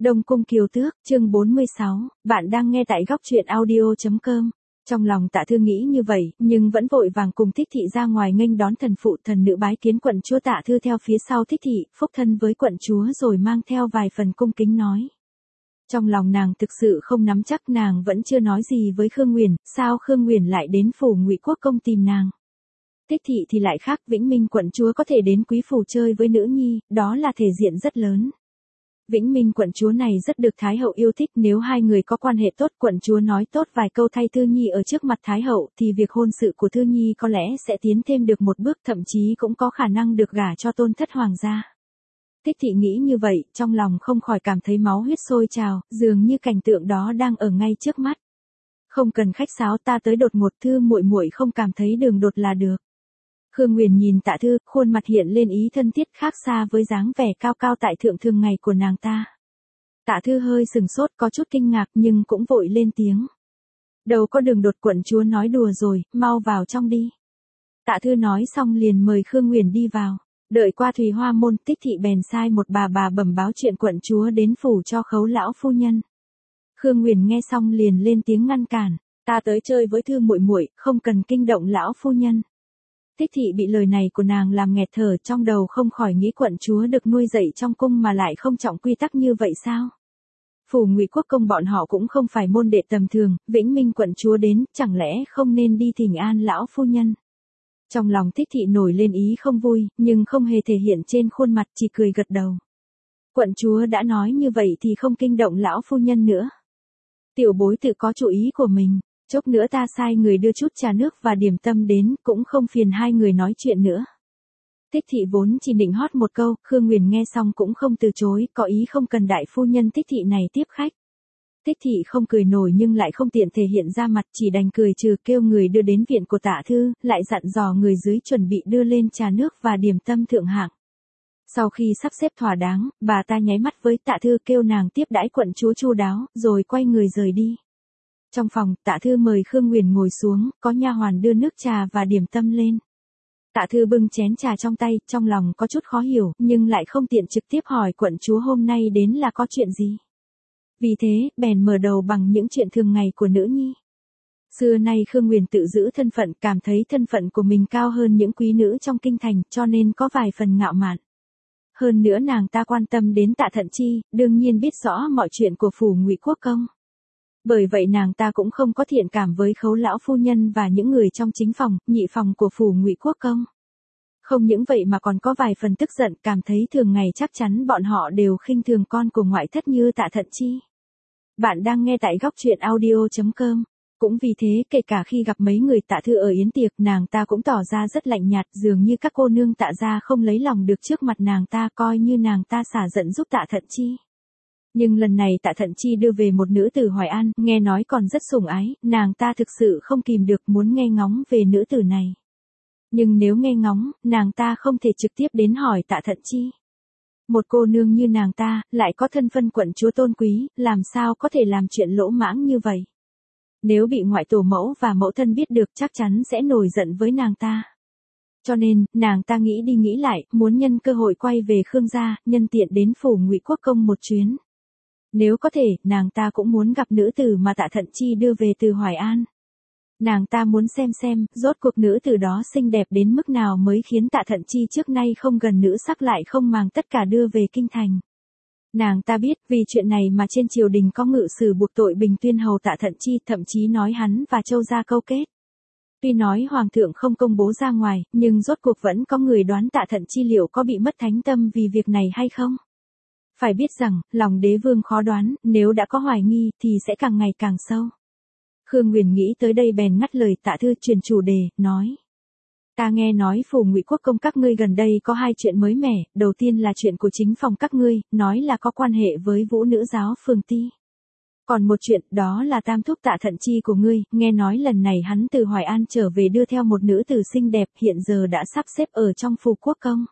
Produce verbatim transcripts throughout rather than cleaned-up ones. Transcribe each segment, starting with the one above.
Đông Cung Kiều Tước, chương bốn mươi sáu, bạn đang nghe tại góc truyện audio.com. Trong lòng Tạ Thư nghĩ như vậy, nhưng vẫn vội vàng cùng Thích Thị ra ngoài nghênh đón thần phụ thần nữ bái kiến quận chúa. Tạ Thư theo phía sau Thích Thị, phúc thân với quận chúa rồi mang theo vài phần cung kính nói. Trong lòng nàng thực sự không nắm chắc, nàng vẫn chưa nói gì với Khương Nguyền, sao Khương Nguyền lại đến phủ Ngụy Quốc công tìm nàng. Thích Thị thì lại khác, Vĩnh Minh quận chúa có thể đến quý phủ chơi với nữ nhi, đó là thể diện rất lớn. Vĩnh Minh quận chúa này rất được Thái hậu yêu thích, nếu hai người có quan hệ tốt, quận chúa nói tốt vài câu thay Thư Nhi ở trước mặt Thái hậu, thì việc hôn sự của Thư Nhi có lẽ sẽ tiến thêm được một bước, thậm chí cũng có khả năng được gả cho tôn thất hoàng gia. Thích Thị nghĩ như vậy, trong lòng không khỏi cảm thấy máu huyết sôi trào, dường như cảnh tượng đó đang ở ngay trước mắt. Không cần khách sáo, ta tới đột ngột, Thư muội muội không cảm thấy đường đột là được. Khương Nguyền nhìn Tạ Thư, khuôn mặt hiện lên ý thân thiết khác xa với dáng vẻ cao cao tại thượng thường ngày của nàng ta. Tạ Thư hơi sừng sốt, có chút kinh ngạc nhưng cũng vội lên tiếng. Đâu có đường đột, quận chúa nói đùa rồi, mau vào trong đi. Tạ Thư nói xong liền mời Khương Nguyền đi vào. Đợi qua Thùy Hoa môn, Tích Thị bèn sai một bà bà bẩm báo chuyện quận chúa đến phủ cho Khấu lão phu nhân. Khương Nguyền nghe xong liền lên tiếng ngăn cản, ta tới chơi với Thư muội muội, không cần kinh động lão phu nhân. Thích Thị bị lời này của nàng làm nghẹt thở, trong đầu không khỏi nghĩ quận chúa được nuôi dạy trong cung mà lại không trọng quy tắc như vậy sao? Phủ Ngụy Quốc công bọn họ cũng không phải môn đệ tầm thường, Vĩnh Minh quận chúa đến, chẳng lẽ không nên đi thỉnh an lão phu nhân? Trong lòng Thích Thị nổi lên ý không vui, nhưng không hề thể hiện trên khuôn mặt, chỉ cười gật đầu. Quận chúa đã nói như vậy thì không kinh động lão phu nhân nữa. Tiểu bối tự có chủ ý của mình. Chốc nữa ta sai người đưa chút trà nước và điểm tâm đến, cũng không phiền hai người nói chuyện nữa. Thích Thị vốn chỉ định hót một câu, Khương Nguyền nghe xong cũng không từ chối, có ý không cần đại phu nhân Thích Thị này tiếp khách. Thích Thị không cười nổi nhưng lại không tiện thể hiện ra mặt, chỉ đành cười trừ, kêu người đưa đến viện của Tạ Thư, lại dặn dò người dưới chuẩn bị đưa lên trà nước và điểm tâm thượng hạng. Sau khi sắp xếp thỏa đáng, bà ta nháy mắt với Tạ Thư kêu nàng tiếp đãi quận chúa chu đáo, rồi quay người rời đi. Trong phòng, Tạ Thư mời Khương Nguyền ngồi xuống, có nha hoàn đưa nước trà và điểm tâm lên. Tạ Thư bưng chén trà trong tay, trong lòng có chút khó hiểu, nhưng lại không tiện trực tiếp hỏi quận chúa hôm nay đến là có chuyện gì. Vì thế, bèn mở đầu bằng những chuyện thường ngày của nữ nhi. Xưa nay Khương Nguyền tự giữ thân phận, cảm thấy thân phận của mình cao hơn những quý nữ trong kinh thành, cho nên có vài phần ngạo mạn. Hơn nữa nàng ta quan tâm đến Tạ Thận Chi, đương nhiên biết rõ mọi chuyện của phủ Ngụy Quốc công. Bởi vậy nàng ta cũng không có thiện cảm với Khấu lão phu nhân và những người trong chính phòng, nhị phòng của phủ Ngụy Quốc công. Không những vậy mà còn có vài phần tức giận, cảm thấy thường ngày chắc chắn bọn họ đều khinh thường con của ngoại thất như Tạ Thận Chi. Bạn đang nghe tại góc truyện audio.com. Cũng vì thế, kể cả khi gặp mấy người Tạ Thư ở yến tiệc, nàng ta cũng tỏ ra rất lạnh nhạt, dường như các cô nương Tạ gia không lấy lòng được trước mặt nàng ta, coi như nàng ta xả giận giúp Tạ Thận Chi. Nhưng lần này Tạ Thận Chi đưa về một nữ tử Hoài An, nghe nói còn rất sủng ái, nàng ta thực sự không kìm được muốn nghe ngóng về nữ tử này. Nhưng nếu nghe ngóng, nàng ta không thể trực tiếp đến hỏi Tạ Thận Chi. Một cô nương như nàng ta, lại có thân phận quận chúa tôn quý, làm sao có thể làm chuyện lỗ mãng như vậy. Nếu bị ngoại tổ mẫu và mẫu thân biết được chắc chắn sẽ nổi giận với nàng ta. Cho nên, nàng ta nghĩ đi nghĩ lại, muốn nhân cơ hội quay về Khương gia, nhân tiện đến phủ Ngụy Quốc công một chuyến. Nếu có thể, nàng ta cũng muốn gặp nữ tử mà Tạ Thận Chi đưa về từ Hoài An. Nàng ta muốn xem xem, rốt cuộc nữ tử đó xinh đẹp đến mức nào mới khiến Tạ Thận Chi trước nay không gần nữ sắc lại không màng tất cả đưa về kinh thành. Nàng ta biết, vì chuyện này mà trên triều đình có ngự sử buộc tội Bình Tuyên hầu Tạ Thận Chi, thậm chí nói hắn và Châu gia câu kết. Tuy nói hoàng thượng không công bố ra ngoài, nhưng rốt cuộc vẫn có người đoán Tạ Thận Chi liệu có bị mất thánh tâm vì việc này hay không. Phải biết rằng, lòng đế vương khó đoán, nếu đã có hoài nghi thì sẽ càng ngày càng sâu. Khương Nguyền nghĩ tới đây bèn ngắt lời Tạ Thư, chuyển chủ đề, nói. Ta nghe nói phủ Ngụy Quốc công các ngươi gần đây có hai chuyện mới mẻ, đầu tiên là chuyện của chính phòng các ngươi, nói là có quan hệ với vũ nữ giáo Phường Ti. Còn một chuyện, đó là tam thúc Tạ Thận Chi của ngươi, nghe nói lần này hắn từ Hoài An trở về đưa theo một nữ tử xinh đẹp, hiện giờ đã sắp xếp ở trong phủ quốc công.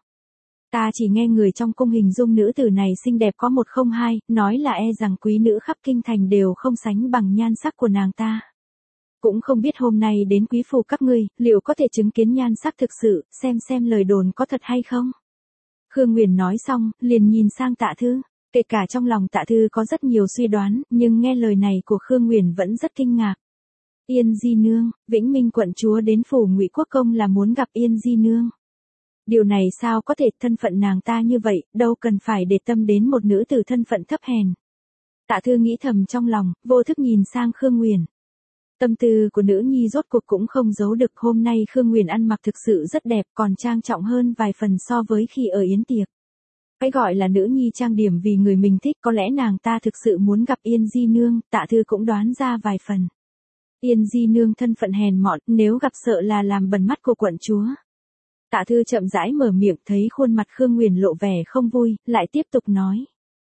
Ta chỉ nghe người trong cung hình dung nữ tử này xinh đẹp có một không hai, nói là e rằng quý nữ khắp kinh thành đều không sánh bằng nhan sắc của nàng ta. Cũng không biết hôm nay đến quý phủ các ngươi, liệu có thể chứng kiến nhan sắc thực sự, xem xem lời đồn có thật hay không. Khương Nguyền nói xong, liền nhìn sang Tạ Thư. Kể cả trong lòng Tạ Thư có rất nhiều suy đoán, nhưng nghe lời này của Khương Nguyền vẫn rất kinh ngạc. Yên Di Nương, Vĩnh Minh quận chúa đến phủ Ngụy Quốc công là muốn gặp Yên Di Nương. Điều này sao có thể, thân phận nàng ta như vậy, đâu cần phải để tâm đến một nữ tử thân phận thấp hèn. Tạ Thư nghĩ thầm trong lòng, vô thức nhìn sang Khương Nguyền. Tâm tư của nữ nhi rốt cuộc cũng không giấu được, hôm nay Khương Nguyền ăn mặc thực sự rất đẹp, còn trang trọng hơn vài phần so với khi ở yến tiệc. Cái gọi là nữ nhi trang điểm vì người mình thích, có lẽ nàng ta thực sự muốn gặp Yên Di Nương, Tạ Thư cũng đoán ra vài phần. Yên Di Nương thân phận hèn mọn, nếu gặp sợ là làm bẩn mắt của quận chúa. Tạ Thư chậm rãi mở miệng, thấy khuôn mặt Khương Nguyền lộ vẻ không vui, lại tiếp tục nói.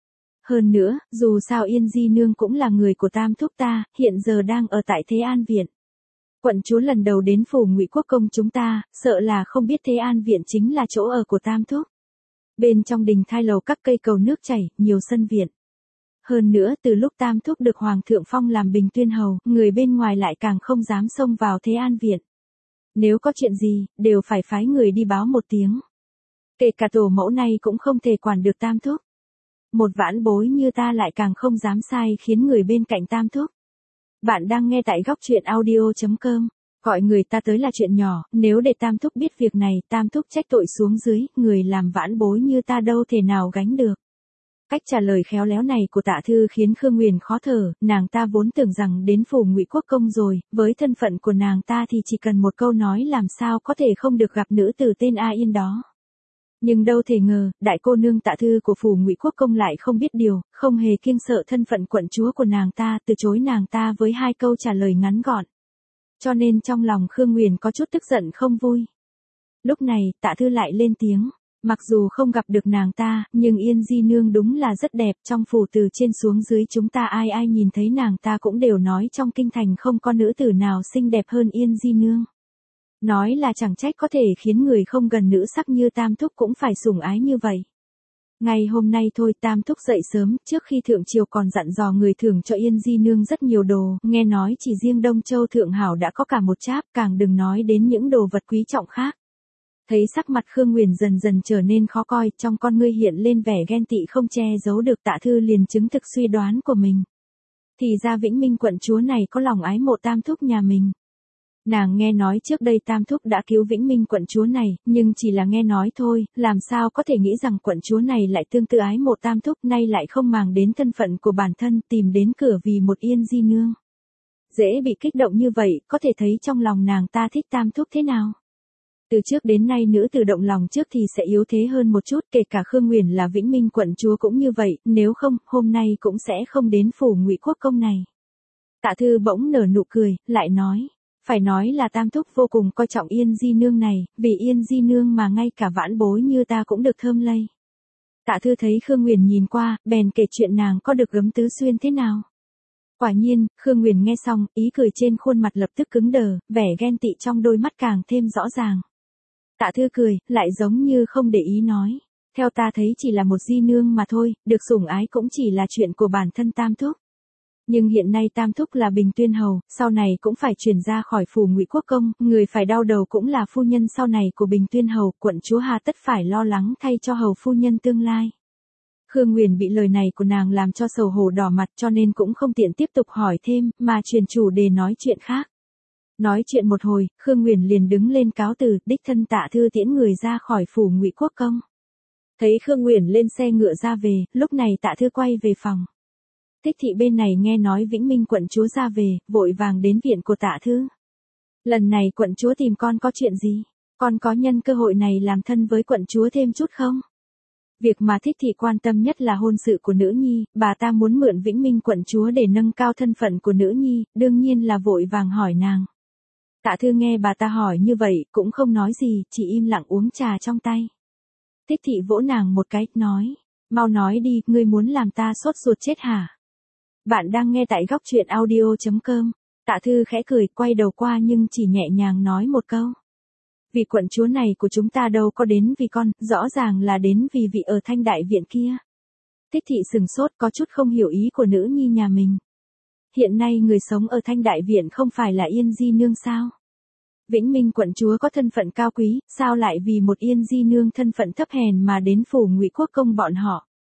Hơn nữa, dù sao Yên Di Nương cũng là người của Tam Thúc ta, hiện giờ đang ở tại Thế An Viện. Quận chúa lần đầu đến phủ Ngụy Quốc công chúng ta, sợ là không biết Thế An Viện chính là chỗ ở của Tam Thúc. Bên trong đình thai lầu các cây cầu nước chảy, nhiều sân viện. Hơn nữa từ lúc Tam Thúc được Hoàng thượng phong làm Bình Tuyên Hầu, người bên ngoài lại càng không dám xông vào Thế An Viện. Nếu có chuyện gì, đều phải phái người đi báo một tiếng. Kể cả tổ mẫu này cũng không thể quản được Tam Thúc. Một vãn bối như ta lại càng không dám sai khiến người bên cạnh Tam Thúc. Bạn đang nghe tại góc truyện audio chấm com. Gọi người ta tới là chuyện nhỏ, nếu để Tam Thúc biết việc này, Tam Thúc trách tội xuống dưới, người làm vãn bối như ta đâu thể nào gánh được. Cách trả lời khéo léo này của Tạ Thư khiến Khương Nguyền khó thở, nàng ta vốn tưởng rằng đến phủ Ngụy Quốc công rồi, với thân phận của nàng ta thì chỉ cần một câu nói làm sao có thể không được gặp nữ tử tên A Yên đó. Nhưng đâu thể ngờ, đại cô nương Tạ Thư của phủ Ngụy Quốc công lại không biết điều, không hề kiêng sợ thân phận quận chúa của nàng ta, từ chối nàng ta với hai câu trả lời ngắn gọn. Cho nên trong lòng Khương Nguyền có chút tức giận không vui. Lúc này, Tạ Thư lại lên tiếng. Mặc dù không gặp được nàng ta, nhưng Yên Di Nương đúng là rất đẹp, trong phủ từ trên xuống dưới chúng ta ai ai nhìn thấy nàng ta cũng đều nói trong kinh thành không có nữ tử nào xinh đẹp hơn Yên Di Nương. Nói là chẳng trách có thể khiến người không gần nữ sắc như Tam Thúc cũng phải sủng ái như vậy. Ngày hôm nay thôi, Tam Thúc dậy sớm, trước khi thượng triều còn dặn dò người thưởng cho Yên Di Nương rất nhiều đồ, nghe nói chỉ riêng Đông Châu Thượng Hảo đã có cả một cháp, càng đừng nói đến những đồ vật quý trọng khác. Thấy sắc mặt Khương Nguyền dần dần trở nên khó coi, trong con ngươi hiện lên vẻ ghen tị không che giấu được, Tạ Thư liền chứng thực suy đoán của mình. Thì ra Vĩnh Minh quận chúa này có lòng ái mộ Tam Thúc nhà mình. Nàng nghe nói trước đây Tam Thúc đã cứu Vĩnh Minh quận chúa này, nhưng chỉ là nghe nói thôi, làm sao có thể nghĩ rằng quận chúa này lại tương tự ái mộ Tam Thúc, nay lại không màng đến thân phận của bản thân, tìm đến cửa vì một Yên Di Nương. Dễ bị kích động như vậy, có thể thấy trong lòng nàng ta thích Tam Thúc thế nào. Từ trước đến nay nữ tử động lòng trước thì sẽ yếu thế hơn một chút, kể cả Khương Nguyền là Vĩnh Minh quận chúa cũng như vậy, nếu không, hôm nay cũng sẽ không đến phủ Ngụy Quốc công này. Tạ Thư bỗng nở nụ cười, lại nói, phải nói là Tam Thúc vô cùng coi trọng Yên Di Nương này, vì Yên Di Nương mà ngay cả vãn bối như ta cũng được thơm lây. Tạ Thư thấy Khương Nguyền nhìn qua, bèn kể chuyện nàng có được gấm tứ xuyên thế nào. Quả nhiên, Khương Nguyền nghe xong, ý cười trên khuôn mặt lập tức cứng đờ, vẻ ghen tị trong đôi mắt càng thêm rõ ràng. Tạ Thư cười, lại giống như không để ý nói. Theo ta thấy chỉ là một Di Nương mà thôi, được sủng ái cũng chỉ là chuyện của bản thân Tam Thúc. Nhưng hiện nay Tam Thúc là Bình Tuyên Hầu, sau này cũng phải chuyển ra khỏi phủ Ngụy Quốc công, người phải đau đầu cũng là phu nhân sau này của Bình Tuyên Hầu, quận chúa hà tất phải lo lắng thay cho hầu phu nhân tương lai. Khương Nguyền bị lời này của nàng làm cho xấu hổ đỏ mặt, cho nên cũng không tiện tiếp tục hỏi thêm, mà chuyển chủ đề nói chuyện khác. Nói chuyện một hồi, Khương Nguyền liền đứng lên cáo từ, đích thân Tạ Thư tiễn người ra khỏi phủ Ngụy Quốc công. Thấy Khương Nguyền lên xe ngựa ra về, lúc này Tạ Thư quay về phòng. Thích thị bên này nghe nói Vĩnh Minh quận chúa ra về, vội vàng đến viện của Tạ Thư. Lần này quận chúa tìm con có chuyện gì? Con có nhân cơ hội này làm thân với quận chúa thêm chút không? Việc mà Thích thị quan tâm nhất là hôn sự của nữ nhi, bà ta muốn mượn Vĩnh Minh quận chúa để nâng cao thân phận của nữ nhi, đương nhiên là vội vàng hỏi nàng. Tạ Thư nghe bà ta hỏi như vậy, cũng không nói gì, chỉ im lặng uống trà trong tay. Thích thị vỗ nàng một cái, nói, mau nói đi, ngươi muốn làm ta sốt ruột chết hả? Bạn đang nghe tại góc truyện audio chấm com. Tạ Thư khẽ cười, quay đầu qua nhưng chỉ nhẹ nhàng nói một câu. Vị quận chúa này của chúng ta đâu có đến vì con, rõ ràng là đến vì vị ở Thanh Đại Viện kia. Thích thị sừng sốt, có chút không hiểu ý của nữ nhi nhà mình. Hiện nay người sống ở Thanh Đại Viện không phải là Yên Di Nương sao? Vĩnh Minh quận chúa có thân phận cao quý, sao lại vì một Yên Di Nương thân phận thấp hèn mà đến phủ Ngụy Quốc công bọn họ?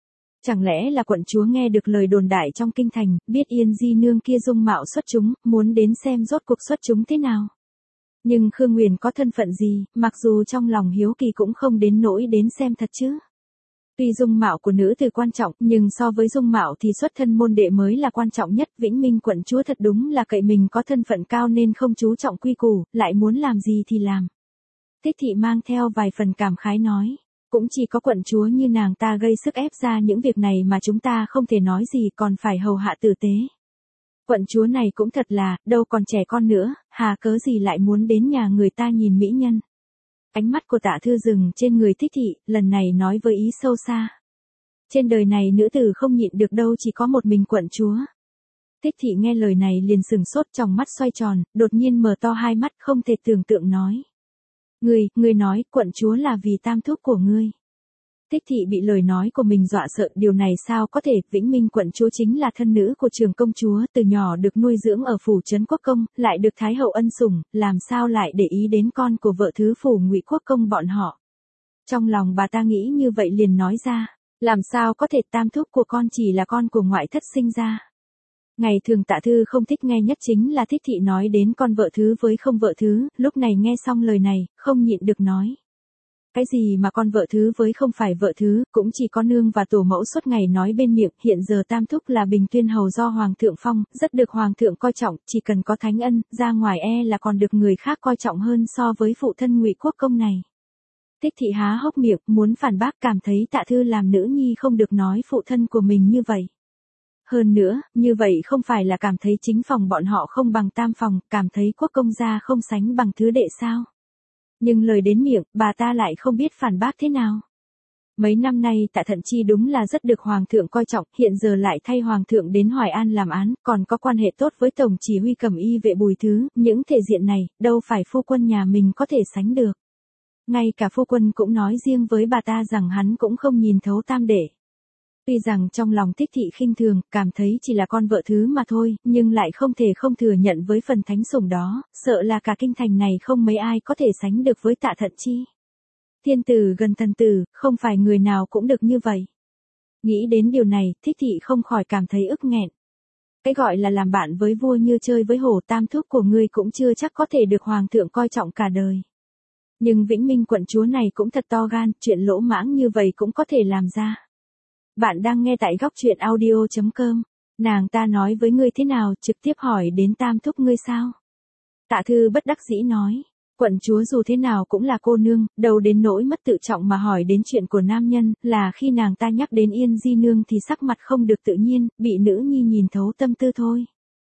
Chẳng lẽ là quận chúa nghe được lời đồn đại trong kinh thành, biết Yên Di Nương kia dung mạo xuất chúng, muốn đến xem rốt cuộc xuất chúng thế nào? Nhưng Khương Nguyền có thân phận gì, mặc dù trong lòng hiếu kỳ cũng không đến nỗi đến xem thật chứ. Tuy dung mạo của nữ tử quan trọng, nhưng so với dung mạo thì xuất thân môn đệ mới là quan trọng nhất. Vĩnh Minh quận chúa thật đúng là cậy mình có thân phận cao nên không chú trọng quy củ, lại muốn làm gì thì làm. Thích thị mang theo vài phần cảm khái nói. Cũng chỉ có quận chúa như nàng ta gây sức ép ra những việc này mà chúng ta không thể nói gì, còn phải hầu hạ tử tế. Quận chúa này cũng thật là, đâu còn trẻ con nữa, hà cớ gì lại muốn đến nhà người ta nhìn mỹ nhân. Ánh mắt của Tạ Thư dừng trên người Thích thị, lần này nói với ý sâu xa. Trên đời này nữ tử không nhịn được đâu, chỉ có một mình quận chúa. Thích thị nghe lời này liền sừng sốt, trong mắt xoay tròn, đột nhiên mở to hai mắt không thể tưởng tượng nói. Ngươi, ngươi nói quận chúa là vì tam thúc của ngươi. Thích thị bị lời nói của mình dọa sợ, điều này sao có thể, Vĩnh Minh quận chúa chính là thân nữ của Trường công chúa, từ nhỏ được nuôi dưỡng ở phủ trấn Quốc công, lại được Thái hậu ân sủng, làm sao lại để ý đến con của vợ thứ phủ Ngụy Quốc công bọn họ. Trong lòng bà ta nghĩ như vậy liền nói ra, làm sao có thể, tam thúc của con chỉ là con của ngoại thất sinh ra. Ngày thường Tạ Thư không thích nghe nhất chính là Thích thị nói đến con vợ thứ với không vợ thứ, lúc này nghe xong lời này, không nhịn được nói. Cái gì mà con vợ thứ với không phải vợ thứ, cũng chỉ có nương và tổ mẫu suốt ngày nói bên miệng. Hiện giờ tam thúc là Bình Tuyên hầu do Hoàng thượng phong, rất được Hoàng thượng coi trọng, chỉ cần có thánh ân, ra ngoài e là còn được người khác coi trọng hơn so với phụ thân Ngụy Quốc công này. Thích thị há hốc miệng, muốn phản bác, cảm thấy Tạ Thư làm nữ nhi không được nói phụ thân của mình như vậy. Hơn nữa, như vậy không phải là cảm thấy chính phòng bọn họ không bằng tam phòng, cảm thấy Quốc công gia không sánh bằng thứ đệ sao? Nhưng lời đến miệng, bà ta lại không biết phản bác thế nào. Mấy năm nay Tạ Thận Chi đúng là rất được Hoàng thượng coi trọng, hiện giờ lại thay Hoàng thượng đến Hoài An làm án, còn có quan hệ tốt với Tổng chỉ huy Cẩm y vệ Bùi Thứ, những thể diện này, đâu phải phu quân nhà mình có thể sánh được. Ngay cả phu quân cũng nói riêng với bà ta rằng hắn cũng không nhìn thấu tam đệ. Tuy rằng trong lòng Thích thị khinh thường, cảm thấy chỉ là con vợ thứ mà thôi, nhưng lại không thể không thừa nhận với phần thánh sủng đó, sợ là cả kinh thành này không mấy ai có thể sánh được với Tạ Thận Chi. Thiên tử gần thần tử, không phải người nào cũng được như vậy. Nghĩ đến điều này, Thích thị không khỏi cảm thấy ức nghẹn. Cái gọi là làm bạn với vua như chơi với hổ, tam thúc của ngươi cũng chưa chắc có thể được Hoàng thượng coi trọng cả đời. Nhưng Vĩnh Minh quận chúa này cũng thật to gan, chuyện lỗ mãng như vậy cũng có thể làm ra. Bạn đang nghe tại góc truyện audio chấm com. Nàng ta nói với ngươi thế nào, trực tiếp hỏi đến tam thúc ngươi sao? Tạ Thư bất đắc dĩ nói, quận chúa dù thế nào cũng là cô nương, đâu đến nỗi mất tự trọng mà hỏi đến chuyện của nam nhân, là khi nàng ta nhắc đến Yên Di Nương thì sắc mặt không được tự nhiên, bị nữ nhi nhìn thấu tâm tư thôi.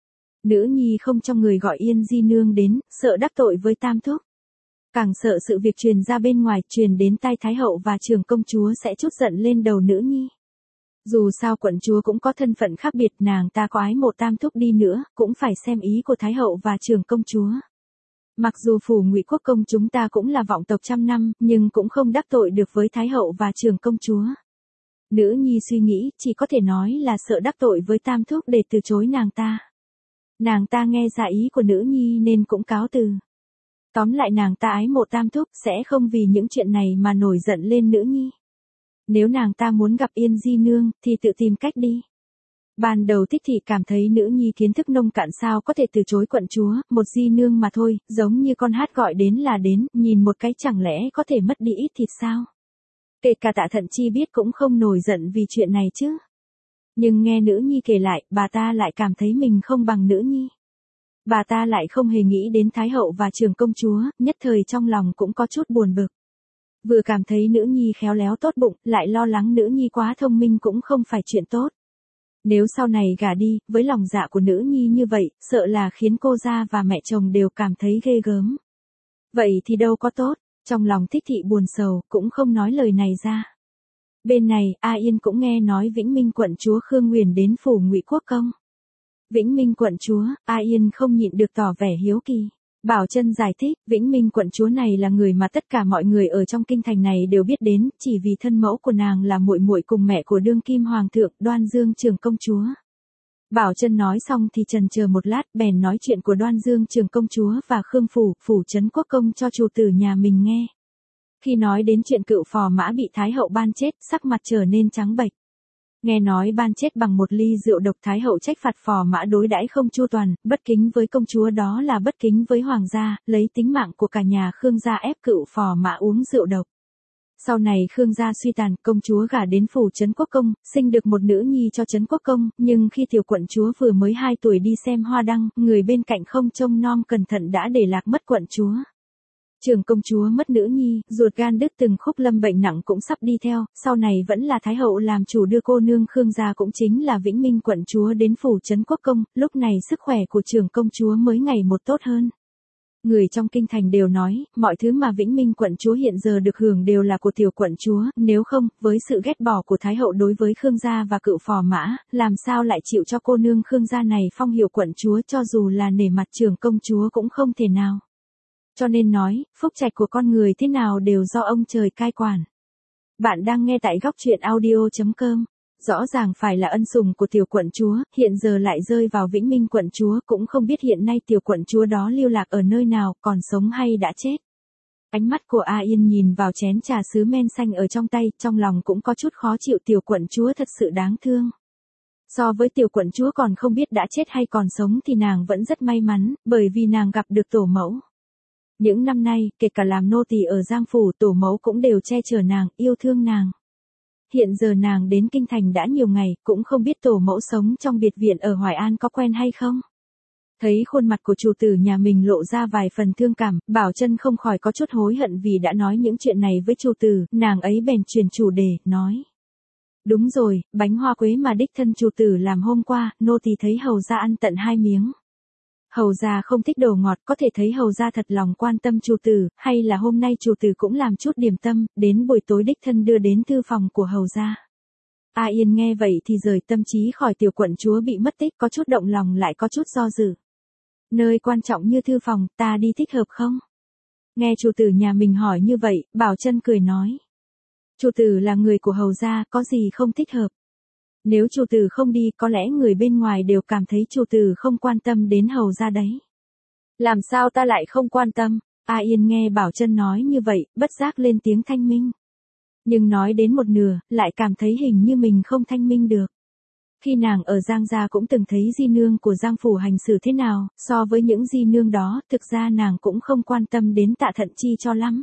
Nữ nhi không cho người gọi Yên Di Nương đến, sợ đắc tội với tam thúc. Càng sợ sự việc truyền ra bên ngoài, truyền đến tai Thái hậu và Trường công chúa sẽ trút giận lên đầu nữ nhi. Dù sao quận chúa cũng có thân phận khác biệt, nàng ta có ái mộ tam thúc đi nữa, cũng phải xem ý của Thái hậu và Trường công chúa. Mặc dù phủ Ngụy Quốc công chúng ta cũng là vọng tộc trăm năm, nhưng cũng không đắc tội được với Thái hậu và Trường công chúa. Nữ nhi suy nghĩ, chỉ có thể nói là sợ đắc tội với tam thúc để từ chối nàng ta. Nàng ta nghe ra ý của nữ nhi nên cũng cáo từ. Tóm lại nàng ta ái mộ tam thúc, sẽ không vì những chuyện này mà nổi giận lên nữ nhi. Nếu nàng ta muốn gặp Yên Di Nương, thì tự tìm cách đi. Ban đầu Thích thị cảm thấy nữ nhi kiến thức nông cạn sao có thể từ chối quận chúa, một Di Nương mà thôi, giống như con hát gọi đến là đến, nhìn một cái chẳng lẽ có thể mất đi ít thịt sao? Kể cả Tạ Thận Chi biết cũng không nổi giận vì chuyện này chứ. Nhưng nghe nữ nhi kể lại, bà ta lại cảm thấy mình không bằng nữ nhi. Bà ta lại không hề nghĩ đến Thái hậu và Trường công chúa, nhất thời trong lòng cũng có chút buồn bực. Vừa cảm thấy nữ nhi khéo léo tốt bụng, lại lo lắng nữ nhi quá thông minh cũng không phải chuyện tốt. Nếu sau này gả đi, với lòng dạ của nữ nhi như vậy, sợ là khiến cô gia và mẹ chồng đều cảm thấy ghê gớm. Vậy thì đâu có tốt, trong lòng Thích thị buồn sầu, cũng không nói lời này ra. Bên này, A Yên cũng nghe nói Vĩnh Minh quận chúa Khương Nguyền đến phủ Ngụy Quốc công. Vĩnh Minh quận chúa, A Yên không nhịn được tỏ vẻ hiếu kỳ. Bảo Chân giải thích, Vĩnh Minh quận chúa này là người mà tất cả mọi người ở trong kinh thành này đều biết đến, chỉ vì thân mẫu của nàng là muội muội cùng mẹ của đương kim hoàng thượng, Đoan Dương Trường công chúa. Bảo Chân nói xong thì chần chờ một lát, bèn nói chuyện của Đoan Dương Trường công chúa và Khương phủ, phủ trấn Quốc công cho chủ tử nhà mình nghe. Khi nói đến chuyện cựu phò mã bị Thái hậu ban chết, sắc mặt trở nên trắng bệch. Nghe nói ban chết bằng một ly rượu độc, Thái hậu trách phạt phò mã đối đãi không chu toàn, bất kính với công chúa đó là bất kính với hoàng gia, lấy tính mạng của cả nhà Khương gia ép cựu phò mã uống rượu độc. Sau này Khương gia suy tàn, công chúa gả đến phủ Trấn Quốc Công, sinh được một nữ nhi cho Trấn Quốc Công, nhưng khi tiểu quận chúa vừa mới hai tuổi đi xem hoa đăng, người bên cạnh không trông nom cẩn thận đã để lạc mất quận chúa. Trường công chúa mất nữ nhi, ruột gan đứt từng khúc, lâm bệnh nặng cũng sắp đi theo, sau này vẫn là Thái hậu làm chủ đưa cô nương Khương gia cũng chính là Vĩnh Minh quận chúa đến phủ Trấn Quốc Công, lúc này sức khỏe của trường công chúa mới ngày một tốt hơn. Người trong kinh thành đều nói, mọi thứ mà Vĩnh Minh quận chúa hiện giờ được hưởng đều là của tiểu quận chúa, nếu không, với sự ghét bỏ của Thái hậu đối với Khương gia và cựu phò mã, làm sao lại chịu cho cô nương Khương gia này phong hiệu quận chúa, cho dù là nể mặt trưởng công chúa cũng không thể nào. Cho nên nói, phúc trạch của con người thế nào đều do ông trời cai quản. Bạn đang nghe tại góc truyện audio chấm com. Rõ ràng phải là ân sủng của tiểu quận chúa, hiện giờ lại rơi vào Vĩnh Minh quận chúa, cũng không biết hiện nay tiểu quận chúa đó lưu lạc ở nơi nào, còn sống hay đã chết. Ánh mắt của A Yên nhìn vào chén trà sứ men xanh ở trong tay, trong lòng cũng có chút khó chịu, tiểu quận chúa thật sự đáng thương. So với tiểu quận chúa còn không biết đã chết hay còn sống thì nàng vẫn rất may mắn, bởi vì nàng gặp được tổ mẫu. Những năm nay, kể cả làm nô tỳ ở Giang Phủ, tổ mẫu cũng đều che chở nàng, yêu thương nàng. Hiện giờ nàng đến kinh thành đã nhiều ngày, cũng không biết tổ mẫu sống trong biệt viện ở Hoài An có quen hay không. Thấy khuôn mặt của chủ tử nhà mình lộ ra vài phần thương cảm, Bảo Chân không khỏi có chút hối hận vì đã nói những chuyện này với chủ tử, nàng ấy bèn chuyển chủ đề, nói. Đúng rồi, bánh hoa quế mà đích thân chủ tử làm hôm qua, nô tỳ thấy hầu gia ăn tận hai miếng. Hầu gia không thích đồ ngọt, có thể thấy hầu gia thật lòng quan tâm chủ tử, hay là hôm nay chủ tử cũng làm chút điểm tâm, đến buổi tối đích thân đưa đến thư phòng của hầu gia. A Yên nghe vậy thì rời tâm trí khỏi tiểu quận chúa bị mất tích, có chút động lòng lại có chút do dự. Nơi quan trọng như thư phòng, ta đi thích hợp không? Nghe chủ tử nhà mình hỏi như vậy, Bảo Chân cười nói. Chủ tử là người của hầu gia, có gì không thích hợp? Nếu chủ tử không đi, có lẽ người bên ngoài đều cảm thấy chủ tử không quan tâm đến hầu gia đấy. Làm sao ta lại không quan tâm? A Yên nghe Bảo Chân nói như vậy, bất giác lên tiếng thanh minh. Nhưng nói đến một nửa, lại cảm thấy hình như mình không thanh minh được. Khi nàng ở Giang gia cũng từng thấy di nương của Giang phủ hành xử thế nào, so với những di nương đó, thực ra nàng cũng không quan tâm đến Tạ Thận Chi cho lắm.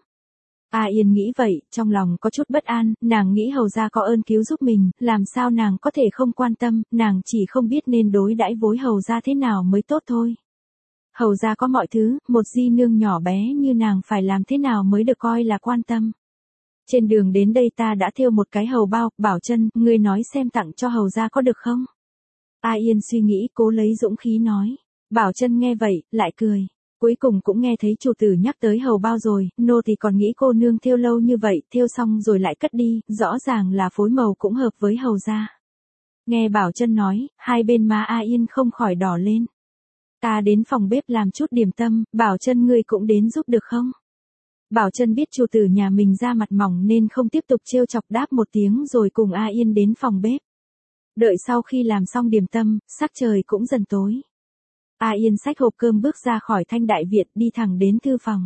A Yên nghĩ vậy, trong lòng có chút bất an, nàng nghĩ hầu gia có ơn cứu giúp mình, làm sao nàng có thể không quan tâm, nàng chỉ không biết nên đối đãi với hầu gia thế nào mới tốt thôi. Hầu gia có mọi thứ, một di nương nhỏ bé như nàng phải làm thế nào mới được coi là quan tâm. Trên đường đến đây ta đã thêu một cái hầu bao, Bảo Chân, ngươi nói xem tặng cho hầu gia có được không? A Yên suy nghĩ, cố lấy dũng khí nói. Bảo Chân nghe vậy, lại cười. Cuối cùng cũng nghe thấy chủ tử nhắc tới hầu bao rồi, nô thì còn nghĩ cô nương thêu lâu như vậy, thêu xong rồi lại cất đi, rõ ràng là phối màu cũng hợp với hầu gia. Nghe Bảo Chân nói, hai bên má A Yên không khỏi đỏ lên. Ta đến phòng bếp làm chút điểm tâm, Bảo Chân ngươi cũng đến giúp được không? Bảo Chân biết chủ tử nhà mình ra mặt mỏng nên không tiếp tục trêu chọc, đáp một tiếng rồi cùng A Yên đến phòng bếp. Đợi sau khi làm xong điểm tâm, sắc trời cũng dần tối. A Yên xách hộp cơm bước ra khỏi Thanh Đại Viện, đi thẳng đến thư phòng.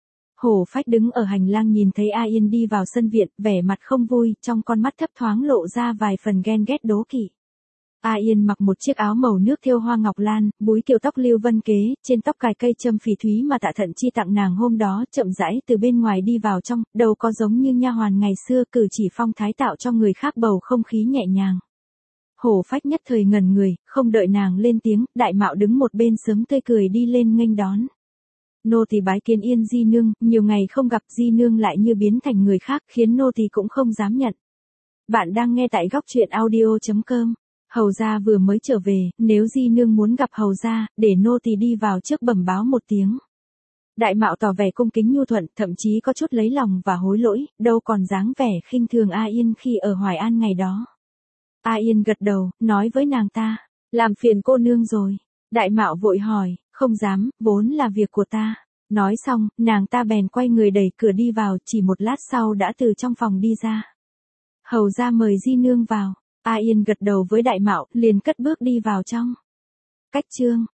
Hổ Phách đứng ở hành lang nhìn thấy A Yên đi vào sân viện, vẻ mặt không vui, trong con mắt thấp thoáng lộ ra vài phần ghen ghét đố kỵ. A Yên mặc một chiếc áo màu nước thêu hoa ngọc lan, búi kiều tóc lưu vân kế, trên tóc cài cây châm phỉ thúy mà Tạ Thận Chi tặng nàng hôm đó, chậm rãi từ bên ngoài đi vào trong, đâu có giống như nha hoàn ngày xưa, cử chỉ phong thái tạo cho người khác bầu không khí nhẹ nhàng. Hổ Phách nhất thời ngẩn người, không đợi nàng lên tiếng, Đại Mạo đứng một bên sớm tươi cười đi lên nghênh đón. Nô tỳ bái kiến Yên di nương, nhiều ngày không gặp di nương lại như biến thành người khác, khiến nô tỳ cũng không dám nhận. Bạn đang nghe tại góc truyện audio chấm com. Hầu gia vừa mới trở về, nếu di nương muốn gặp hầu gia, để nô tỳ đi vào trước bẩm báo một tiếng. Đại Mạo tỏ vẻ cung kính nhu thuận, thậm chí có chút lấy lòng và hối lỗi, đâu còn dáng vẻ khinh thường A Yên khi ở Hoài An ngày đó. A Yên gật đầu, nói với nàng ta, làm phiền cô nương rồi. Đại Mạo vội hỏi, không dám, vốn là việc của ta. Nói xong, nàng ta bèn quay người đẩy cửa đi vào, chỉ một lát sau đã từ trong phòng đi ra. Hầu gia mời di nương vào. A Yên gật đầu với Đại Mạo, liền cất bước đi vào trong. Cách chương